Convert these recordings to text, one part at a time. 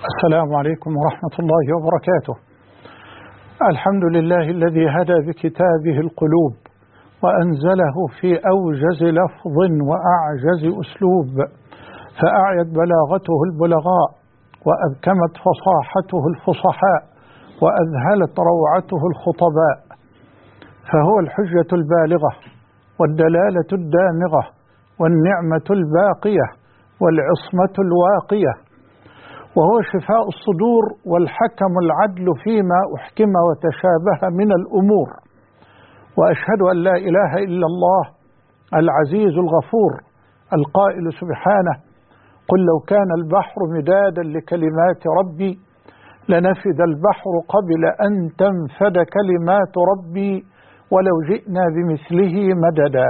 السلام عليكم ورحمة الله وبركاته. الحمد لله الذي هدى بكتابه القلوب وأنزله في أوجز لفظ وأعجز أسلوب، فأعيت بلاغته البلغاء وأبكمت فصاحته الفصحاء وأذهلت روعته الخطباء، فهو الحجة البالغة والدلالة الدامغة والنعمة الباقية والعصمة الواقية، وهو شفاء الصدور والحكم العدل فيما أحكم وتشابه من الأمور. وأشهد أن لا إله إلا الله العزيز الغفور القائل سبحانه: قل لو كان البحر مدادا لكلمات ربي لنفد البحر قبل أن تنفد كلمات ربي ولو جئنا بمثله مددا.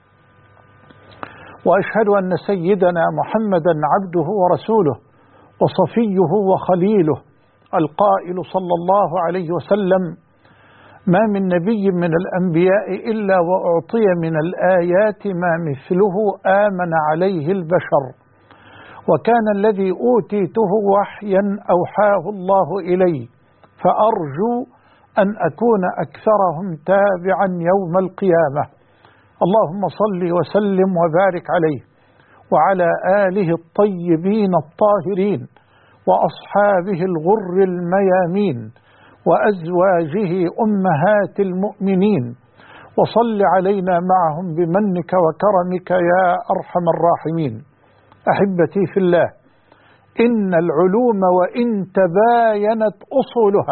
وأشهد أن سيدنا محمدا عبده ورسوله وصفيه وخليله القائل صلى الله عليه وسلم: ما من نبي من الأنبياء إلا وأعطي من الآيات ما مثله آمن عليه البشر، وكان الذي أوتيته وحيا أوحاه الله إلي، فأرجو أن أكون أكثرهم تابعا يوم القيامة. اللهم صل وسلم وبارك عليه وعلى آله الطيبين الطاهرين وأصحابه الغر الميامين وأزواجه أمهات المؤمنين، وصل علينا معهم بمنك وكرمك يا أرحم الراحمين. أحبتي في الله، إن العلوم وإن تباينت أصولها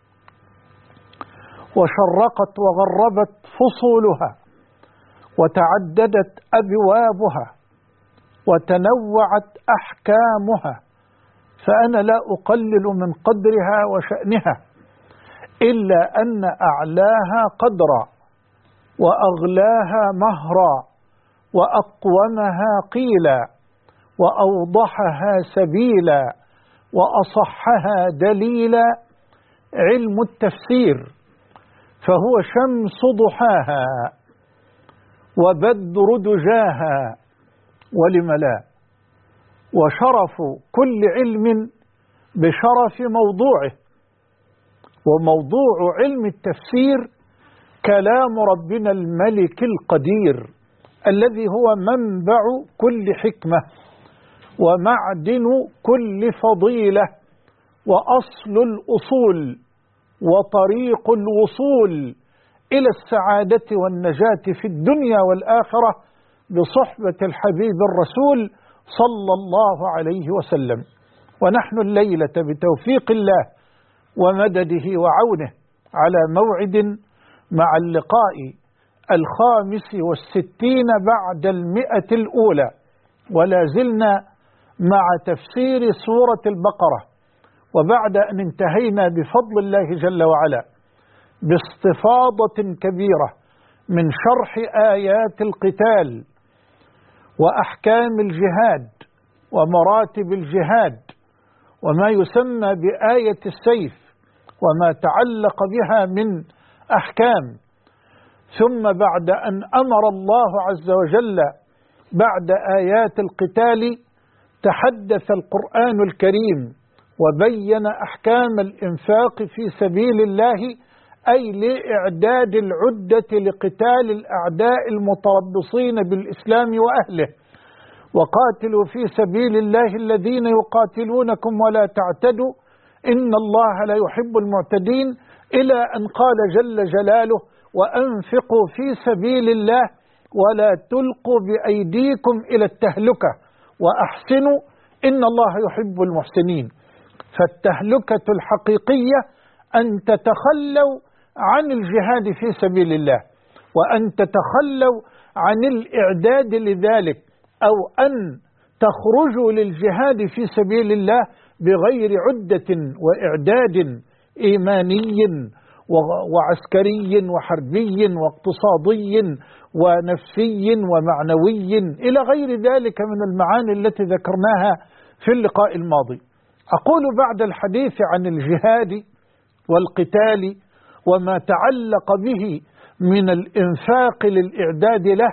وشرقت وغربت فصولها وتعددت أبوابها وتنوعت أحكامها، فأنا لا أقلل من قدرها وشأنها، إلا أن أعلاها قدرا وأغلاها مهرا وأقومها قيلا وأوضحها سبيلا وأصحها دليلا علم التفسير، فهو شمس ضحاها وبدر دجاها ولم لا، وشرف كل علم بشرف موضوعه، وموضوع علم التفسير كلام ربنا الملك القدير الذي هو منبع كل حكمة ومعدن كل فضيلة وأصل الأصول وطريق الوصول إلى السعادة والنجاة في الدنيا والآخرة بصحبة الحبيب الرسول صلى الله عليه وسلم. ونحن الليلة بتوفيق الله ومدده وعونه على موعد مع اللقاء 65 بعد 100 الأولى، ولا زلنا مع تفسير سورة البقرة، وبعد أن انتهينا بفضل الله جل وعلا باستفاضة كبيرة من شرح آيات القتال وأحكام الجهاد ومراتب الجهاد وما يسمى بآية السيف وما تعلق بها من أحكام، ثم بعد أن أمر الله عز وجل بعد آيات القتال تحدث القرآن الكريم وبين أحكام الإنفاق في سبيل الله، أي لإعداد العدة لقتال الأعداء المتربصين بالإسلام وأهله، وقاتلوا في سبيل الله الذين يقاتلونكم ولا تعتدوا إن الله لا يحب المعتدين، إلى أن قال جل جلاله: وأنفقوا في سبيل الله ولا تلقوا بأيديكم إلى التهلكة وأحسنوا إن الله يحب المحسنين. فالتهلكة الحقيقية أن تتخلوا عن الجهاد في سبيل الله، وأن تتخلوا عن الإعداد لذلك، أو أن تخرجوا للجهاد في سبيل الله بغير عدة وإعداد إيماني وعسكري وحربي واقتصادي ونفسي ومعنوي إلى غير ذلك من المعاني التي ذكرناها في اللقاء الماضي. أقول بعد الحديث عن الجهاد والقتال وما تعلق به من الإنفاق للإعداد له،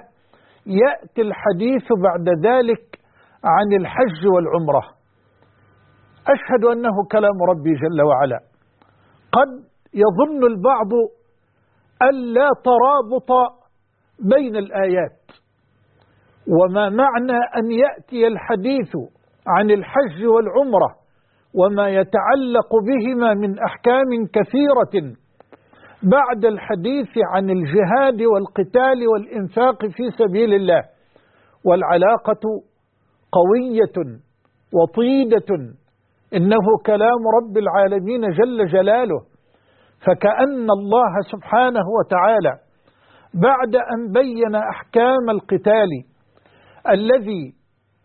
يأتي الحديث بعد ذلك عن الحج والعمرة. أشهد أنه كلام ربي جل وعلا. قد يظن البعض أن لا ترابط بين الآيات، وما معنى أن يأتي الحديث عن الحج والعمرة وما يتعلق بهما من أحكام كثيرة بعد الحديث عن الجهاد والقتال والإنفاق في سبيل الله، والعلاقة قوية وطيدة، إنه كلام رب العالمين جل جلاله. فكأن الله سبحانه وتعالى بعد أن بين أحكام القتال الذي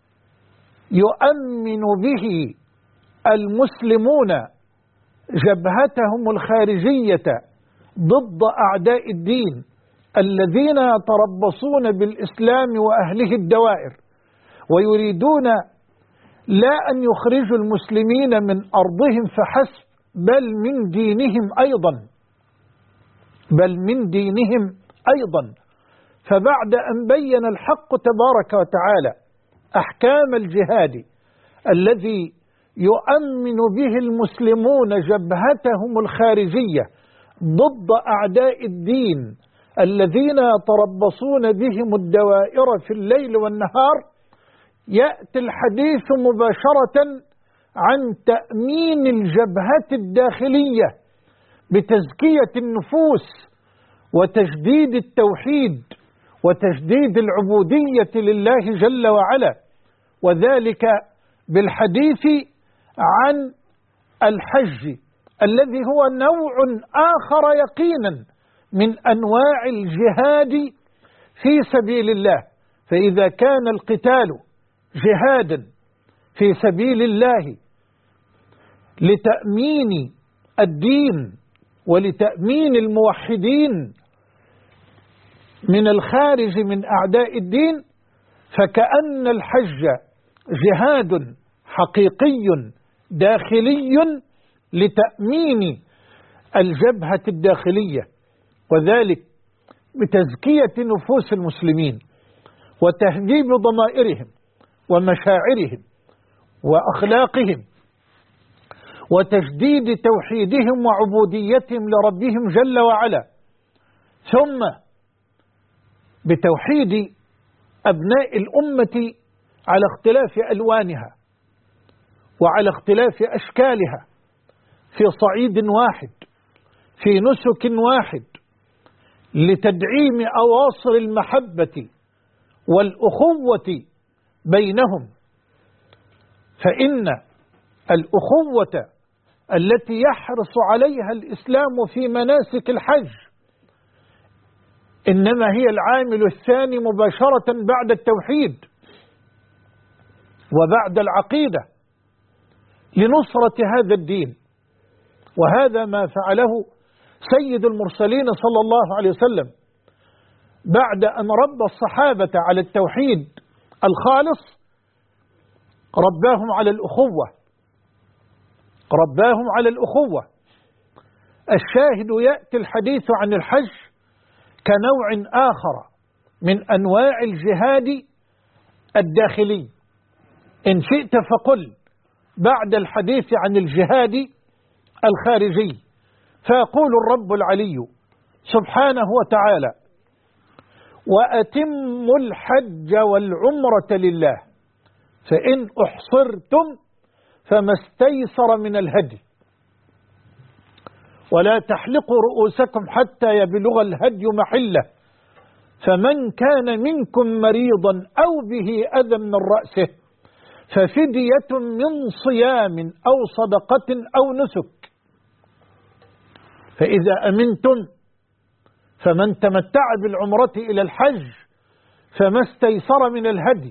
يؤمن به المسلمون جبهتهم الخارجية ضد أعداء الدين الذين يتربصون بالإسلام وأهله الدوائر ويريدون لا أن يخرجوا المسلمين من أرضهم فحسب، بل من دينهم أيضا. فبعد أن بين الحق تبارك وتعالى أحكام الجهاد الذي يؤمن به المسلمون جبهتهم الخارجية ضد أعداء الدين الذين يتربصون بهم الدوائر في الليل والنهار، يأتي الحديث مباشرة عن تأمين الجبهة الداخلية بتزكية النفوس وتجديد التوحيد وتجديد العبودية لله جل وعلا، وذلك بالحديث عن الحج الذي هو نوع آخر يقينا من أنواع الجهاد في سبيل الله. فإذا كان القتال جهادا في سبيل الله لتأمين الدين ولتأمين الموحدين من الخارج من أعداء الدين، فكأن الحج جهاد حقيقي داخلي لتأمين الجبهة الداخلية، وذلك بتزكية نفوس المسلمين وتهذيب ضمائرهم ومشاعرهم وأخلاقهم وتجديد توحيدهم وعبوديتهم لربهم جل وعلا، ثم بتوحيد أبناء الأمة على اختلاف ألوانها وعلى اختلاف أشكالها في صعيد واحد في نسك واحد لتدعيم أواصر المحبة والأخوة بينهم. فإن الأخوة التي يحرص عليها الإسلام في مناسك الحج إنما هي العامل الثاني مباشرة بعد التوحيد وبعد العقيدة لنصرة هذا الدين. وهذا ما فعله سيد المرسلين صلى الله عليه وسلم بعد أن ربى الصحابة على التوحيد الخالص، رباهم على الأخوة. الشاهد يأتي الحديث عن الحج كنوع آخر من أنواع الجهاد الداخلي. إن شئت فقل بعد الحديث عن الجهاد الخارجي، فيقول الرب العلي سبحانه وتعالى: وأتموا الحج والعمرة لله فإن أحصرتم فما استيسر من الهدي ولا تحلقوا رؤوسكم حتى يبلغ الهدي محله فمن كان منكم مريضا أو به أذى من رأسه ففدية من صيام أو صدقة أو نسك. فإذا أمنتم فمن تمتع بالعمرة إلى الحج فما استيسر من الهدي،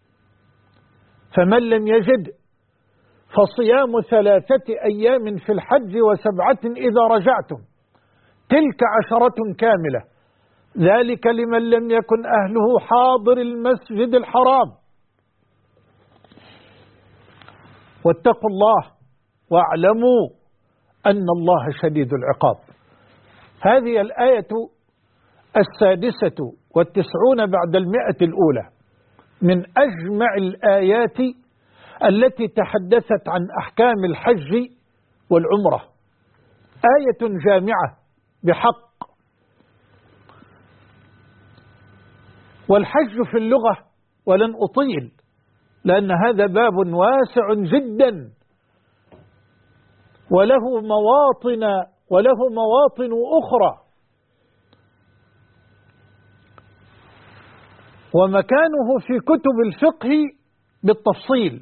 فمن لم يجد فصيام 3 أيام في الحج و7 إذا رجعتم تلك 10 كاملة ذلك لمن لم يكن أهله حاضر المسجد الحرام. واتقوا الله واعلموا أن الله شديد العقاب. هذه الآية 96 بعد 100 الأولى من أجمع الآيات التي تحدثت عن أحكام الحج والعمرة، آية جامعة بحق. والحج في اللغة، ولن أطيل لأن هذا باب واسع جدا وله مواطن أخرى، ومكانه في كتب الفقه بالتفصيل.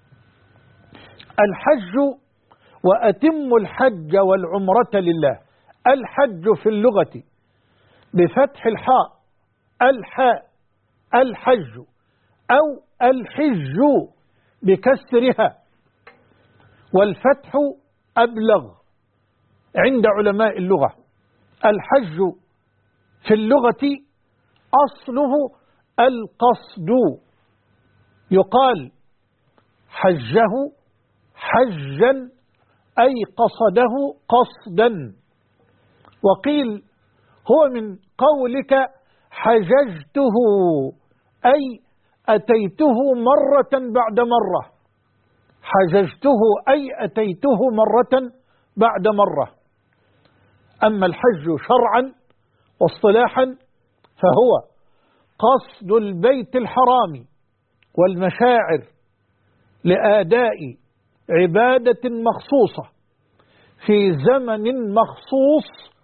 الحج وأتم الحج والعمرة لله. الحج في اللغة بفتح الحاء الحج، أو الحج بكسرها، والفتح أبلغ عند علماء اللغة. الحج في اللغة أصله القصد، يقال حجه حجا أي قصده قصدا، وقيل هو من قولك حججته أي أتيته مرة بعد مرة، حججته أي أتيته مرة بعد مرة. أما الحج شرعا واصطلاحا فهو قصد البيت الحرام والمشاعر لأداء عبادة مخصوصة في زمن مخصوص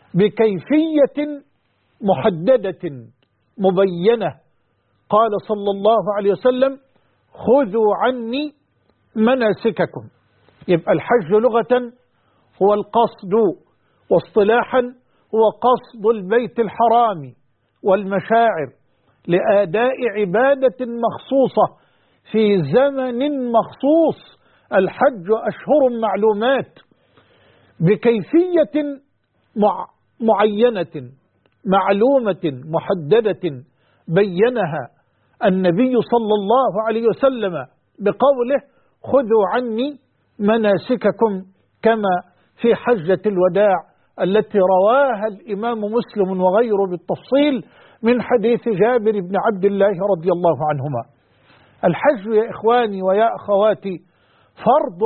بكيفية محددة مبينة. قال صلى الله عليه وسلم: خذوا عني مناسككم. يبقى الحج لغة هو القصد، واصطلاحا هو قصد البيت الحرام والمشاعر لأداء عبادة مخصوصة في زمن مخصوص. الحج أشهر معلومات بكيفية معينة معلومة محددة بينها النبي صلى الله عليه وسلم بقوله: خذوا عني مناسككم، كما في حجة الوداع التي رواها الإمام مسلم وغيره بالتفصيل من حديث جابر بن عبد الله رضي الله عنهما. الحج يا إخواني ويا أخواتي فرض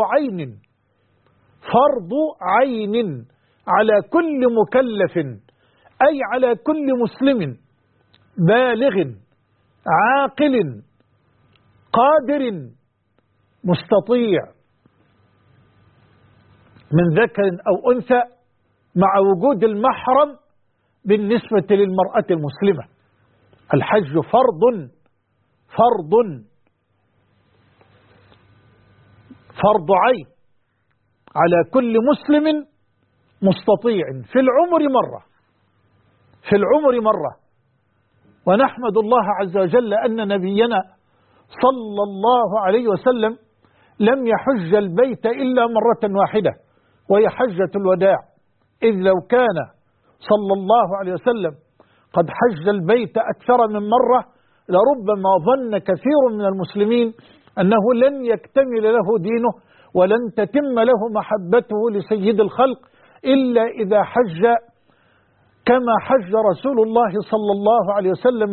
عين على كل مكلف، أي على كل مسلم بالغ عاقل قادر مستطيع من ذكر أو أنثى، مع وجود المحرم بالنسبة للمرأة المسلمة. الحج فرض عين على كل مسلم مستطيع في العمر مرة. ونحمد الله عز وجل أن نبينا صلى الله عليه وسلم لم يحج البيت إلا مرة واحدة، وهي حجة الوداع، إذ لو كان صلى الله عليه وسلم قد حج البيت أكثر من مرة لربما ظن كثير من المسلمين أنه لن يكتمل له دينه ولن تتم له محبته لسيد الخلق إلا إذا حج كما حج رسول الله صلى الله عليه وسلم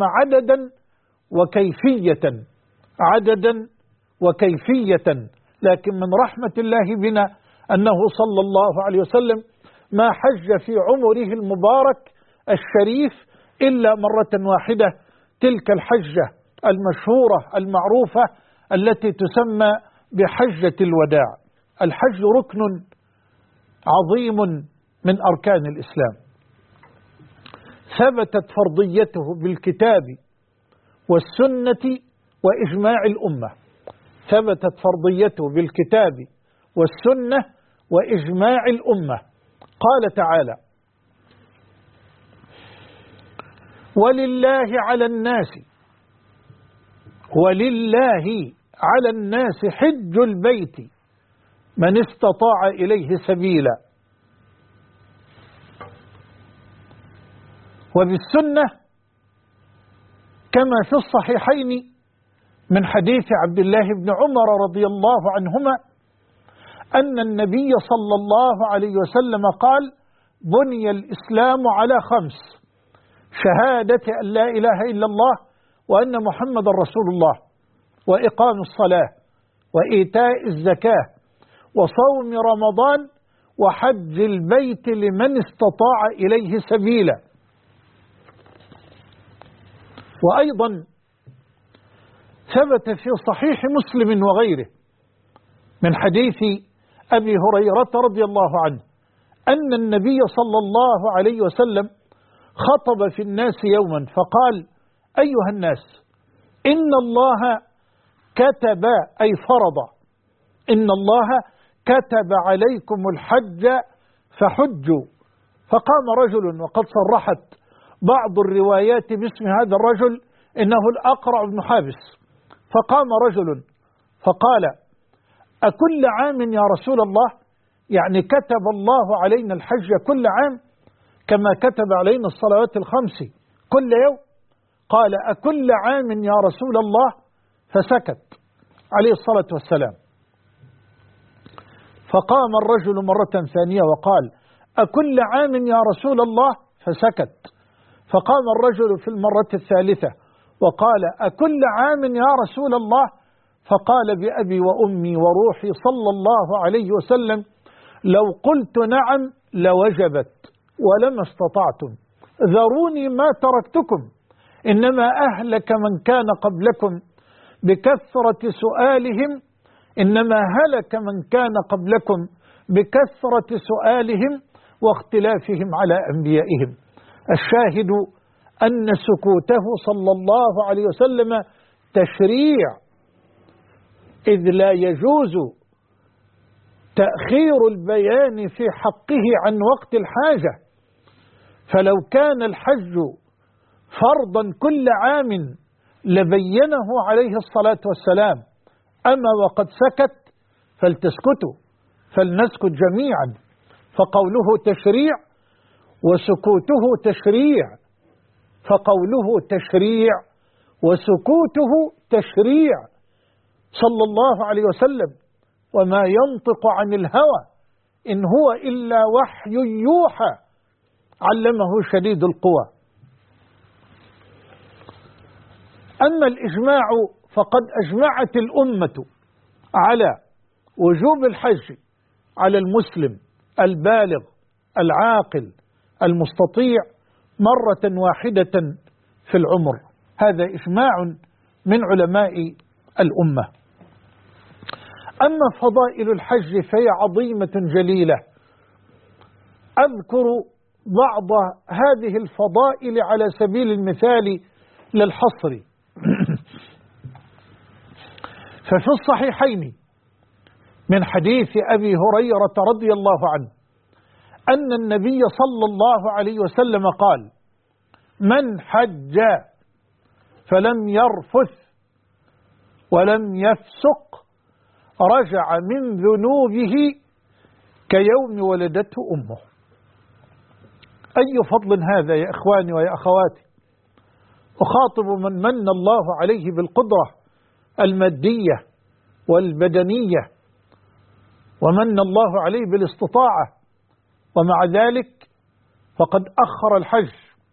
عددا وكيفية. لكن من رحمة الله بنا أنه صلى الله عليه وسلم ما حج في عمره المبارك الشريف إلا مرة واحدة، تلك الحجة المشهورة المعروفة التي تسمى بحجة الوداع. الحج ركن عظيم من أركان الإسلام، ثبتت فرضيته بالكتاب والسنة وإجماع الأمة. ثبتت فرضيته بالكتاب والسنة وإجماع الأمة. قال تعالى: ولله على الناس حج البيت من استطاع إليه سبيلا. وبالسنة كما في الصحيحين من حديث عبد الله بن عمر رضي الله عنهما أن النبي صلى الله عليه وسلم قال: بني الإسلام على 5: شهادة أن لا إله إلا الله وأن محمد رسول الله، وإقام الصلاة، وإيتاء الزكاة وصوم رمضان وحج البيت لمن استطاع إليه سبيلا. وأيضا ثبت في صحيح مسلم وغيره من حديث أبي هريرة رضي الله عنه أن النبي صلى الله عليه وسلم خطب في الناس يوما فقال: أيها الناس، إن الله كتب، أي فرض، إن الله كتب عليكم الحج فحجوا. فقام رجل، وقد صرحت بعض الروايات باسم هذا الرجل إنه الأقرع بن حابس، فقام رجل فقال: أكل عام يا رسول الله؟ يعني كتب الله علينا الحج كل عام كما كتب علينا الصلوات الخمس كل يوم؟ قال: أكل عام يا رسول الله؟ فسكت عليه الصلاة والسلام. فقام الرجل مرة ثانية وقال: أكل عام يا رسول الله؟ فسكت. فقام الرجل في المرة الثالثة وقال: أكل عام يا رسول الله؟ فقال: بأبي وأمي وروحي صلى الله عليه وسلم لو قلت نعم لوجبت ولما استطعتم، ذروني ما تركتكم، إنما أهلك من كان قبلكم بكثرة سؤالهم، إنما هلك من كان قبلكم بكثرة سؤالهم واختلافهم على أنبيائهم. الشاهد أن سكوته صلى الله عليه وسلم تشريع، إذ لا يجوز تأخير البيان في حقه عن وقت الحاجة. فلو كان الحج فرضا كل عام لبينه عليه الصلاة والسلام، أما وقد سكت فلتسكتوا، فلنسكت جميعا. فقوله تشريع وسكوته تشريع، فقوله تشريع وسكوته تشريع صلى الله عليه وسلم. وما ينطق عن الهوى إن هو إلا وحي يوحى علمه شديد القوى. أما الإجماع فقد أجمعت الأمة على وجوب الحج على المسلم البالغ العاقل المستطيع مرة واحدة في العمر. هذا إجماع من علماء الأمة. أما فضائل الحج فهي عظيمة جليلة. أذكر بعض هذه الفضائل على سبيل المثال للحصر. ففي الصحيحين من حديث أبي هريرة رضي الله عنه أن النبي صلى الله عليه وسلم قال: من حج فلم يرفث ولم يفسق رجع من ذنوبه كيوم ولدته أمه. أي فضل هذا يا إخواني ويا أخواتي. أخاطب من من الله عليه بالقدرة المادية والبدنية، ومن الله عليه بالاستطاعة، ومع ذلك فقد أخر الحج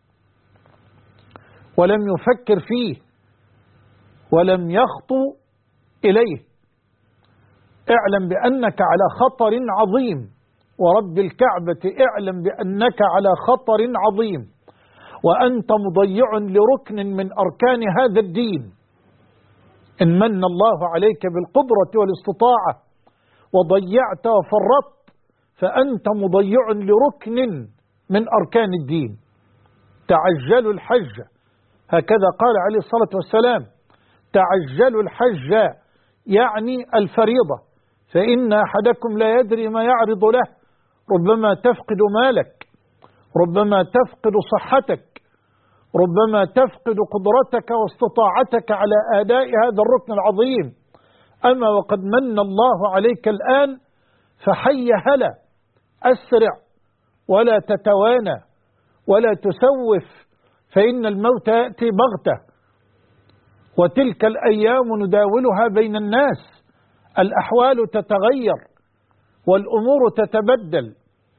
ولم يفكر فيه ولم يخطو إليه. اعلم بأنك على خطر عظيم، ورب الكعبة اعلم بأنك على خطر عظيم، وأنت مضيع لركن من أركان هذا الدين. إن من الله عليك بالقدرة والاستطاعة وضيعت وفرطت فأنت مضيع لركن من أركان الدين. تعجلوا الحج، هكذا قال عليه الصلاة والسلام: تعجلوا الحج، يعني الفريضة، فإن أحدكم لا يدري ما يعرض له، ربما تفقد مالك، ربما تفقد صحتك، ربما تفقد قدرتك واستطاعتك على أداء هذا الركن العظيم. أما وقد من الله عليك الآن فحي هلا، أسرع ولا تتوانى ولا تسوف، فإن الموت يأتي بغتة، وتلك الأيام نداولها بين الناس، الأحوال تتغير والأمور تتبدل.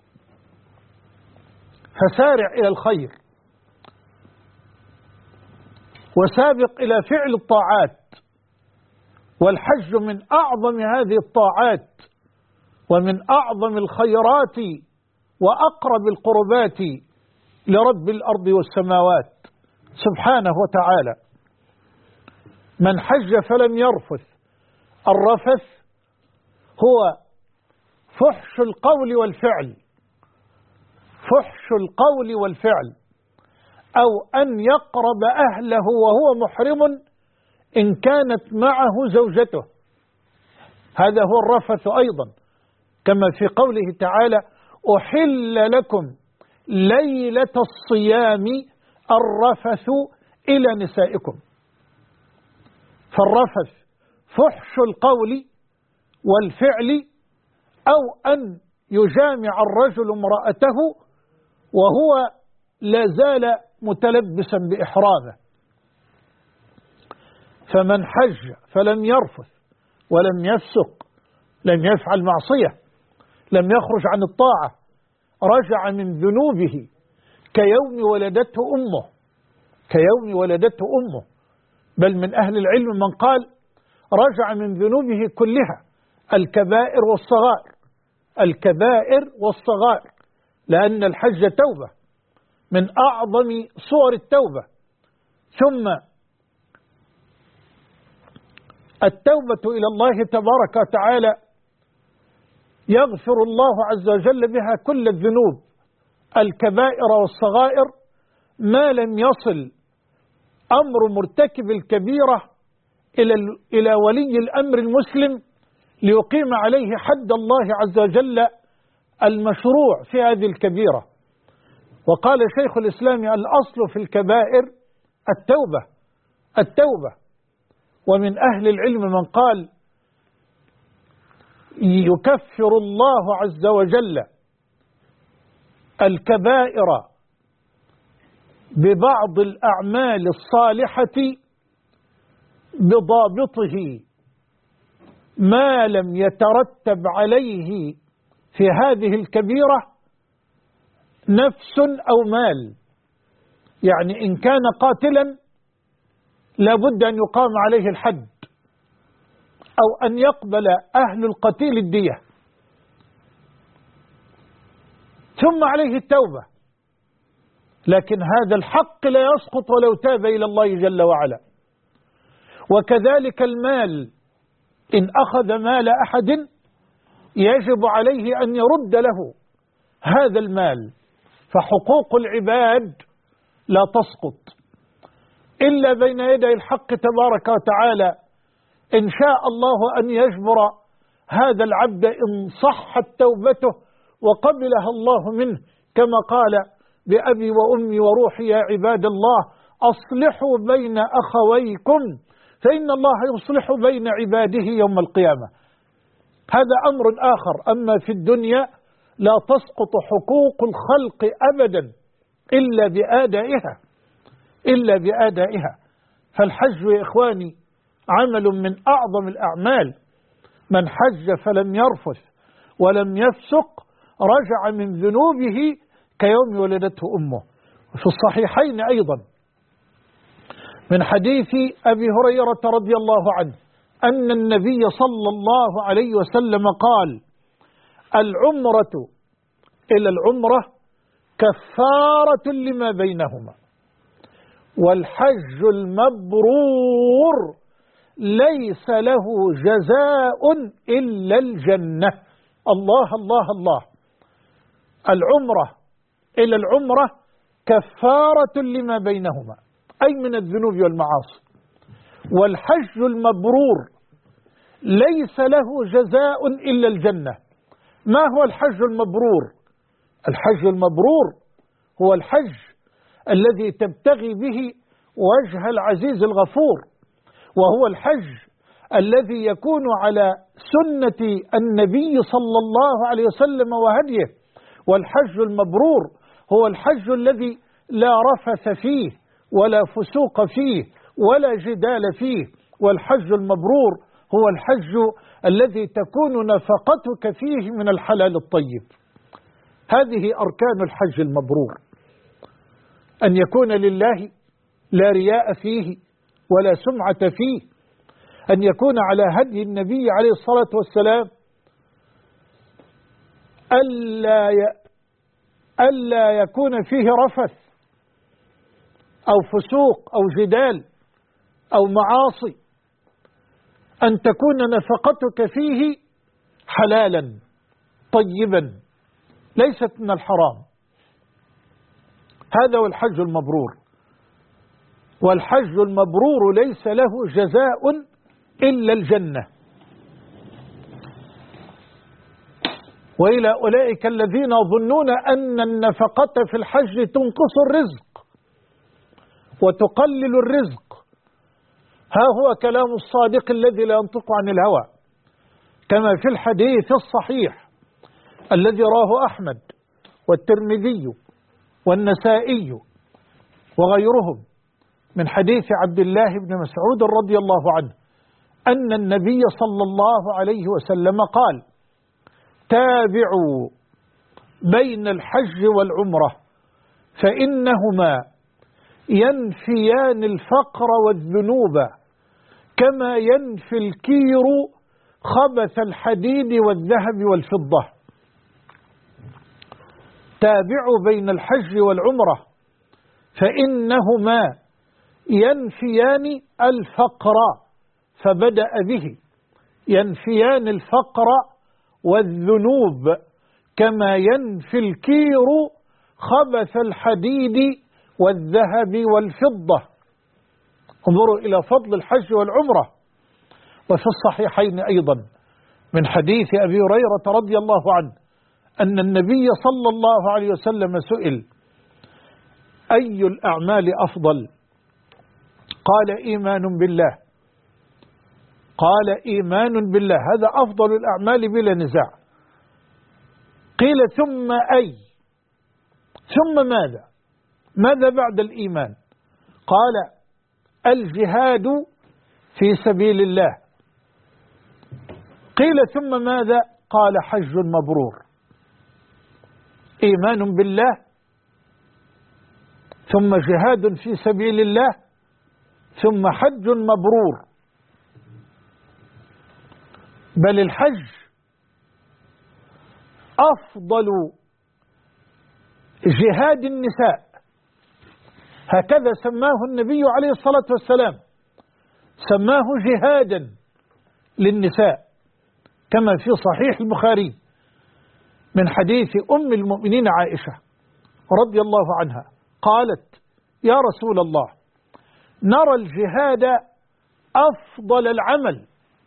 فسارع إلى الخير وسابق إلى فعل الطاعات والحج من أعظم هذه الطاعات ومن أعظم الخيرات وأقرب القربات لرب الأرض والسماوات سبحانه وتعالى. من حج فلم يرفث، الرفث هو فحش القول والفعل، فحش القول والفعل، أو أن يقرب أهله وهو محرم إن كانت معه زوجته، هذا هو الرفث أيضا، كما في قوله تعالى: أحل لكم ليلة الصيام الرفث إلى نسائكم. فالرفث فحش القول والفعل، أو أن يجامع الرجل امرأته وهو لا زال متلبسا بإحرامه. فمن حج فلم يرفث ولم يفسق، لم يفعل معصية، لم يخرج عن الطاعة، رجع من ذنوبه كيوم ولدته أمه، كيوم ولدته أمه. بل من أهل العلم من قال رجع من ذنوبه كلها، الكبائر والصغائر، الكبائر والصغائر، لأن الحج توبة من أعظم صور التوبة. ثم التوبة إلى الله تبارك وتعالى يغفر الله عز وجل بها كل الذنوب، الكبائر والصغائر، ما لم يصل أمر مرتكب الكبيرة إلى ولي الأمر المسلم ليقيم عليه حد الله عز وجل المشروع في هذه الكبيرة. وقال شيخ الإسلام: الأصل في الكبائر التوبة، التوبة. ومن أهل العلم من قال يكفر الله عز وجل الكبائر ببعض الأعمال الصالحة بضابطه ما لم يترتب عليه في هذه الكبيرة نفس أو مال. يعني إن كان قاتلا لابد أن يقام عليه الحد، أو أن يقبل أهل القتيل الدية، ثم عليه التوبة. لكن هذا الحق لا يسقط ولو تاب إلى الله جل وعلا. وكذلك المال، إن أخذ مال أحد يجب عليه أن يرد له هذا المال. فحقوق العباد لا تسقط إلا بين يدي الحق تبارك وتعالى، إن شاء الله أن يجبر هذا العبد إن صحت توبته وقبلها الله منه، كما قال: بأبي وأمي وروحي يا عباد الله أصلحوا بين أخويكم فإن الله يصلح بين عباده يوم القيامة. هذا أمر آخر. أما في الدنيا لا تسقط حقوق الخلق أبدا إلا بآدائها، إلا بآدائها. فالحج يا إخواني عمل من أعظم الأعمال. من حج فلم يرفث ولم يفسق رجع من ذنوبه كيوم ولدته أمه. في الصحيحين أيضا من حديث أبي هريرة رضي الله عنه أن النبي صلى الله عليه وسلم قال: العمرة إلى العمرة كفارة لما بينهما، والحج المبرور ليس له جزاء إلا الجنة. الله الله الله. العمرة إلى العمرة كفارة لما بينهما، أي من الذنوب والمعاصي. والحج المبرور ليس له جزاء إلا الجنة. ما هو الحج المبرور؟ الحج المبرور هو الحج الذي تبتغي به وجه العزيز الغفور، وهو الحج الذي يكون على سنة النبي صلى الله عليه وسلم وهديه. والحج المبرور هو الحج الذي لا رفث فيه ولا فسوق فيه ولا جدال فيه. والحج المبرور هو الحج الذي تكون نفقتك فيه من الحلال الطيب. هذه أركان الحج المبرور: أن يكون لله لا رياء فيه ولا سمعة فيه، أن يكون على هدي النبي عليه الصلاة والسلام ألا يكون فيه رفث أو فسوق أو جدال أو معاصي، أن تكون نفقتك فيه حلالا طيبا ليست من الحرام. هذا هو الحج المبرور. والحج المبرور ليس له جزاء إلا الجنة. وإلى أولئك الذين يظنون أن النفقة في الحج تنقص الرزق وتقلل الرزق، ها هو كلام الصادق الذي لا ينطق عن الهوى، كما في الحديث الصحيح الذي راه أحمد والترمذي والنسائي وغيرهم من حديث عبد الله بن مسعود رضي الله عنه أن النبي صلى الله عليه وسلم قال: تابعوا بين الحج والعمرة فإنهما ينفيان الفقر والذنوب كما ينفي الكير خبث الحديد والذهب والفضة. تابعوا بين الحج والعمرة فإنهما ينفيان الفقر، فبدأ به، ينفيان الفقر والذنوب كما ينفي الكير خبث الحديد والذهب والفضة. انظروا إلى فضل الحج والعمرة. وفي الصحيحين أيضا من حديث أبي هريرة رضي الله عنه أن النبي صلى الله عليه وسلم سئل: أي الأعمال أفضل؟ قال: إيمان بالله. قال: إيمان بالله، هذا أفضل الأعمال بلا نزاع. قيل: ثم أي؟ ثم ماذا؟ ماذا بعد الإيمان؟ قال: الجهاد في سبيل الله. قيل: ثم ماذا؟ قال: حج مبرور. إيمان بالله ثم جهاد في سبيل الله ثم حج مبرور. بل الحج أفضل جهاد النساء، هكذا سماه النبي عليه الصلاة والسلام، سماه جهادا للنساء، كما في صحيح البخاري من حديث أم المؤمنين عائشة رضي الله عنها قالت: يا رسول الله، نرى الجهاد أفضل العمل،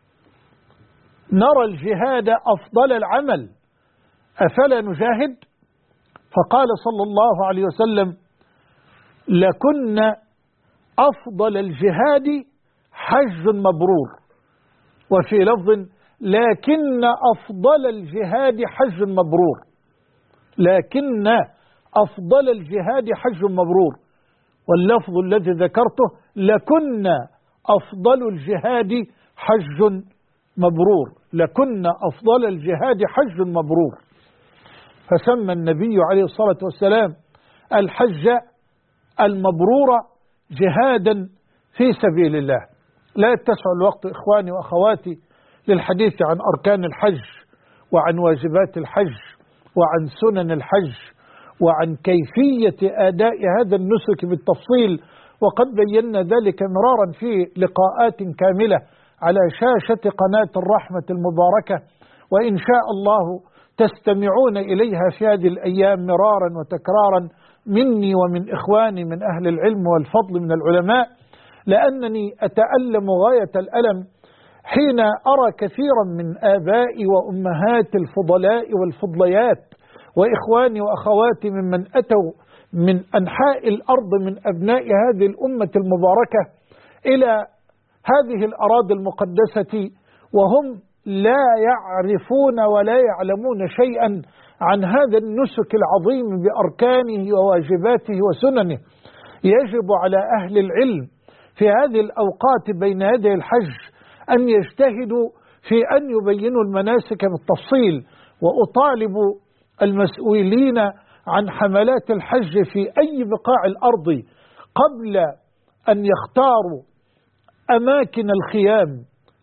نرى الجهاد أفضل العمل، أفلا نجاهد؟ فقال صلى الله عليه وسلم: لكن أفضل الجهاد حج مبرور. وفي لفظ: لكن أفضل الجهاد حج مبرور، لكن أفضل الجهاد حج مبرور. واللفظ الذي ذكرته: لكن أفضل الجهاد حج مبرور، لكن أفضل الجهاد حج مبرور. فسمى النبي عليه الصلاة والسلام الحج المبرور جهادا في سبيل الله. لا يتسع الوقت إخواني وأخواتي للحديث عن أركان الحج وعن واجبات الحج وعن سنن الحج وعن كيفية أداء هذا النسك بالتفصيل، وقد بينا ذلك مرارا في لقاءات كاملة على شاشة قناة الرحمة المباركة، وإن شاء الله تستمعون إليها في هذه الأيام مرارا وتكرارا مني ومن إخواني من أهل العلم والفضل من العلماء، لأنني أتألم غاية الألم حين أرى كثيرا من آبائي وأمهات الفضلاء والفضليات وإخواني وأخواتي ممن أتوا من أنحاء الأرض من أبناء هذه الأمة المباركة إلى هذه الأراضي المقدسة وهم لا يعرفون ولا يعلمون شيئا عن هذا النسك العظيم بأركانه وواجباته وسننه. يجب على أهل العلم في هذه الأوقات بين يدي الحج أن يجتهدوا في أن يبينوا المناسك بالتفصيل، وأطالب المسؤولين عن حملات الحج في أي بقاع الأرض قبل أن يختاروا أماكن الخيام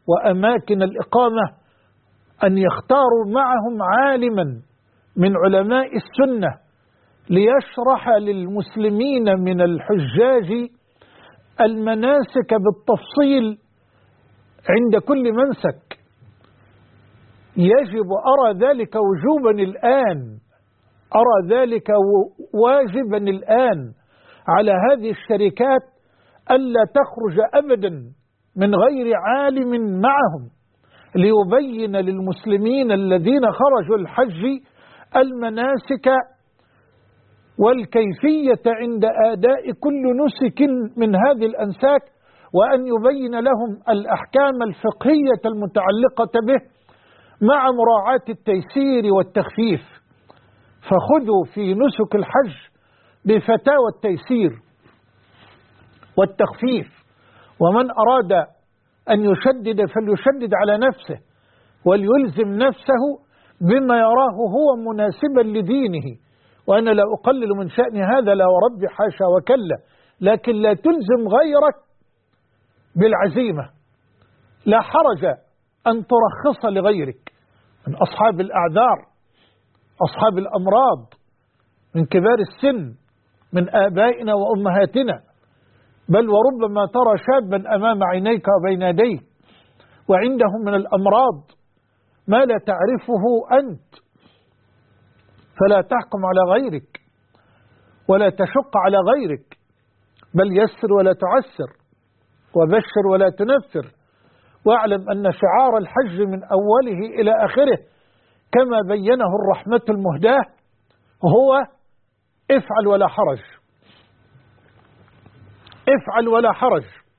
وأماكن الإقامة أن يختاروا معهم عالما من علماء السنة ليشرح للمسلمين من الحجاج المناسك بالتفصيل عند كل منسك. يجب، أرى ذلك وجوبا الآن، أرى ذلك واجبا الآن على هذه الشركات ألا تخرج أبدا من غير عالم معهم ليبين للمسلمين الذين خرجوا الحج المناسك والكيفية عند أداء كل نسك من هذه الأنساك، وأن يبين لهم الأحكام الفقهية المتعلقة به مع مراعاة التيسير والتخفيف. فخذوا في نسك الحج بفتاوى التيسير والتخفيف، ومن أراد أن يشدد فليشدد على نفسه وليلزم نفسه بما يراه هو مناسبا لدينه. وأنا لا أقلل من شأن هذا، لا ورب حاشا وكلا، لكن لا تلزم غيرك بالعزيمة. لا حرج أن ترخص لغيرك من أصحاب الأعذار، أصحاب الأمراض، من كبار السن، من آبائنا وأمهاتنا، بل وربما ترى شابا أمام عينيك وبين يديك وعندهم من الأمراض ما لا تعرفه أنت، فلا تحكم على غيرك ولا تشق على غيرك، بل يسر ولا تعسر وبشر ولا تنفر. واعلم أن شعار الحج من أوله إلى آخره كما بينه الرحمة المهداة هو افعل ولا حرج، افعل ولا حرج.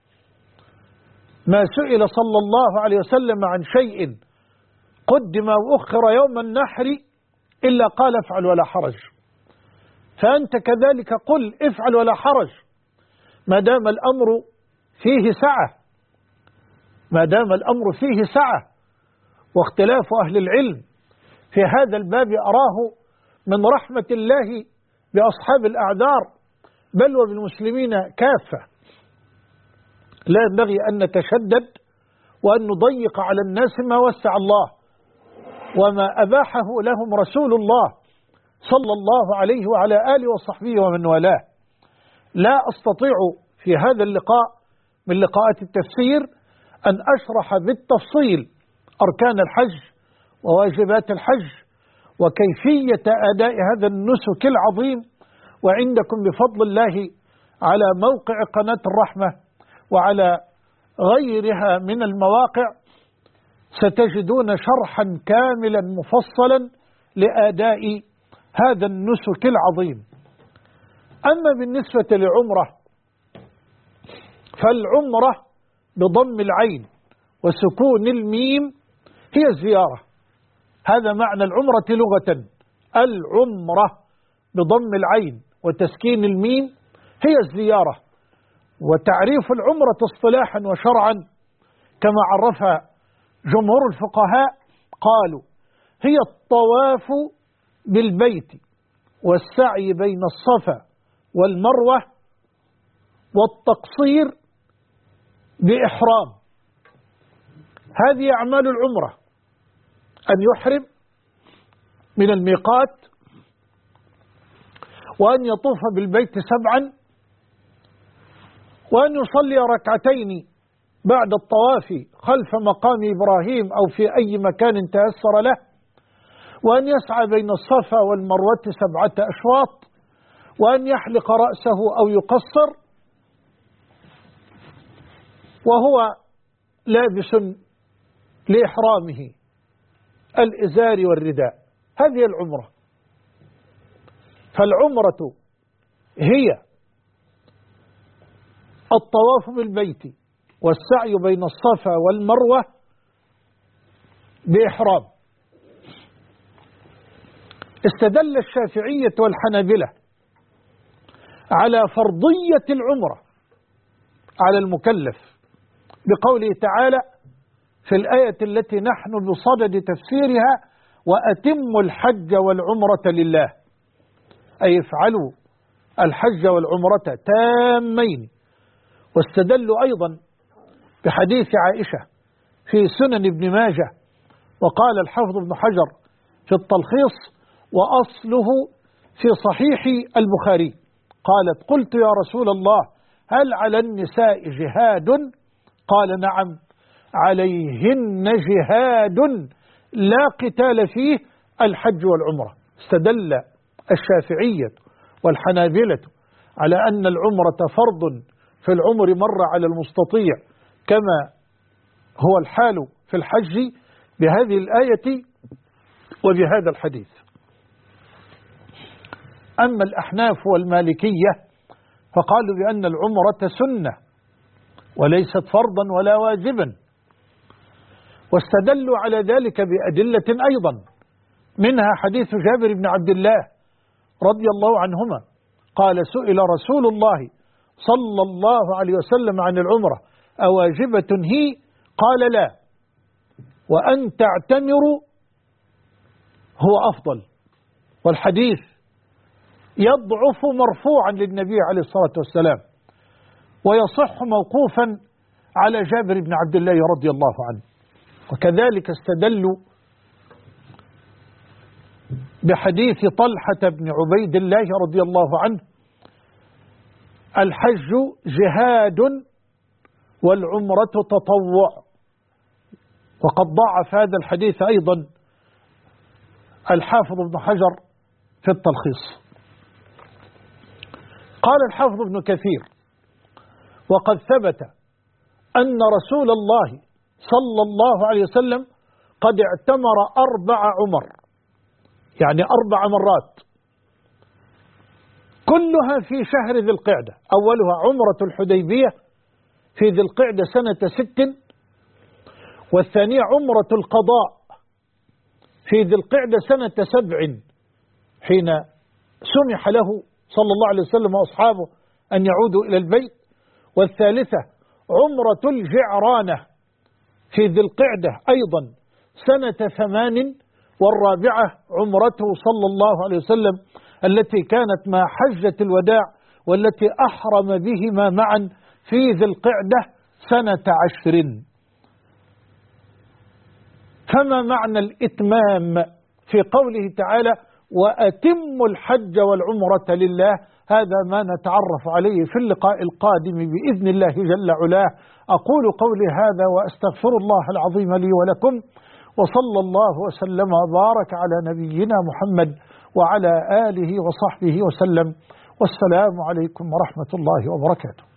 ما سئل صلى الله عليه وسلم عن شيء قدم وأخر يوم النحر إلا قال افعل ولا حرج. فأنت كذلك قل افعل ولا حرج ما دام الأمر فيه سعة، ما دام الأمر فيه سعة. واختلاف أهل العلم في هذا الباب أراه من رحمة الله بأصحاب الأعذار بل وبالمسلمين كافة. لا ينبغي أن نتشدد وأن نضيق على الناس ما وسع الله وما أباحه لهم رسول الله صلى الله عليه وعلى آله وصحبه ومن والاه. لا أستطيع في هذا اللقاء من لقاءات التفسير أن أشرح بالتفصيل أركان الحج وواجبات الحج وكيفية أداء هذا النسك العظيم. وعندكم بفضل الله على موقع قناة الرحمة وعلى غيرها من المواقع ستجدون شرحا كاملا مفصلا لأداء هذا النسك العظيم. أما بالنسبة لعمرة فالعمرة بضم العين وسكون الميم هي الزيارة. هذا معنى العمرة لغة، العمرة بضم العين وتسكين الميم هي الزيارة. وتعريف العمرة اصطلاحا وشرعا كما عرفها جمهور الفقهاء قالوا هي الطواف بالبيت والسعي بين الصفا والمروة والتقصير بإحرام. هذه أعمال العمرة: أن يحرم من الميقات، وأن يطوف بالبيت 7، وأن يصلي ركعتين بعد الطواف خلف مقام إبراهيم أو في أي مكان تيسر له، وأن يسعى بين الصفا والمروة 7 أشواط، وأن يحلق رأسه أو يقصر وهو لابس لإحرامه الإزار والرداء. هذه العمرة. فالعمرة هي الطواف بالبيت والسعي بين الصفا والمروة بإحرام. استدل الشافعية والحنابلة على فرضية العمرة على المكلف بقوله تعالى في الآية التي نحن بصدد تفسيرها: وأتموا الحج والعمرة لله، أي افعلوا الحج والعمرة تامين. واستدلوا أيضا بحديث عائشة في سنن ابن ماجه. وقال الحافظ ابن حجر في التلخيص: وأصله في صحيح البخاري. قالت: قلت يا رسول الله هل على النساء جهاد؟ قال: نعم، عليهن جهاد لا قتال فيه، الحج والعمرة. استدل الشافعية والحنابلة على أن العمرة فرض في العمر مرة على المستطيع كما هو الحال في الحج بهذه الآية وبهذا الحديث. أما الأحناف والمالكية فقالوا بأن العمرة سنة وليست فرضا ولا واجبا، واستدلوا على ذلك بأدلة أيضا، منها حديث جابر بن عبد الله رضي الله عنهما قال: سئل رسول الله صلى الله عليه وسلم عن العمرة أواجبة هي؟ قال: لا، وأن تعتمروا هو أفضل. والحديث يضعف مرفوعا للنبي عليه الصلاة والسلام، ويصح موقوفا على جابر بن عبد الله رضي الله عنه. وكذلك استدلوا بحديث طلحة بن عبيد الله رضي الله عنه: الحج جهاد والعمرة تطوع. وقد ضعف هذا الحديث أيضا الحافظ ابن حجر في التلخيص. قال الحافظ ابن كثير: وقد ثبت أن رسول الله صلى الله عليه وسلم قد اعتمر 4 عمر، يعني 4 مرات، كلها في شهر ذي القعدة. أولها عمرة الحديبية في ذي القعدة سنة 6، والثانية عمرة القضاء في ذي القعدة سنة 7 حين سمح له صلى الله عليه وسلم وأصحابه أن يعودوا إلى البيت، والثالثة عمرة الجعرانة في ذي القعدة أيضا سنة 8، والرابعة عمرته صلى الله عليه وسلم التي كانت مع حجة الوداع والتي أحرم بهما معا في ذي القعدة سنة 10. فما معنى الإتمام في قوله تعالى: وأتموا الحج والعمرة لله؟ هذا ما نتعرف عليه في اللقاء القادم بإذن الله جل علاه. أقول قولي هذا وأستغفر الله العظيم لي ولكم، وصلى الله وسلم وبارك على نبينا محمد وعلى آله وصحبه وسلم، والسلام عليكم ورحمة الله وبركاته.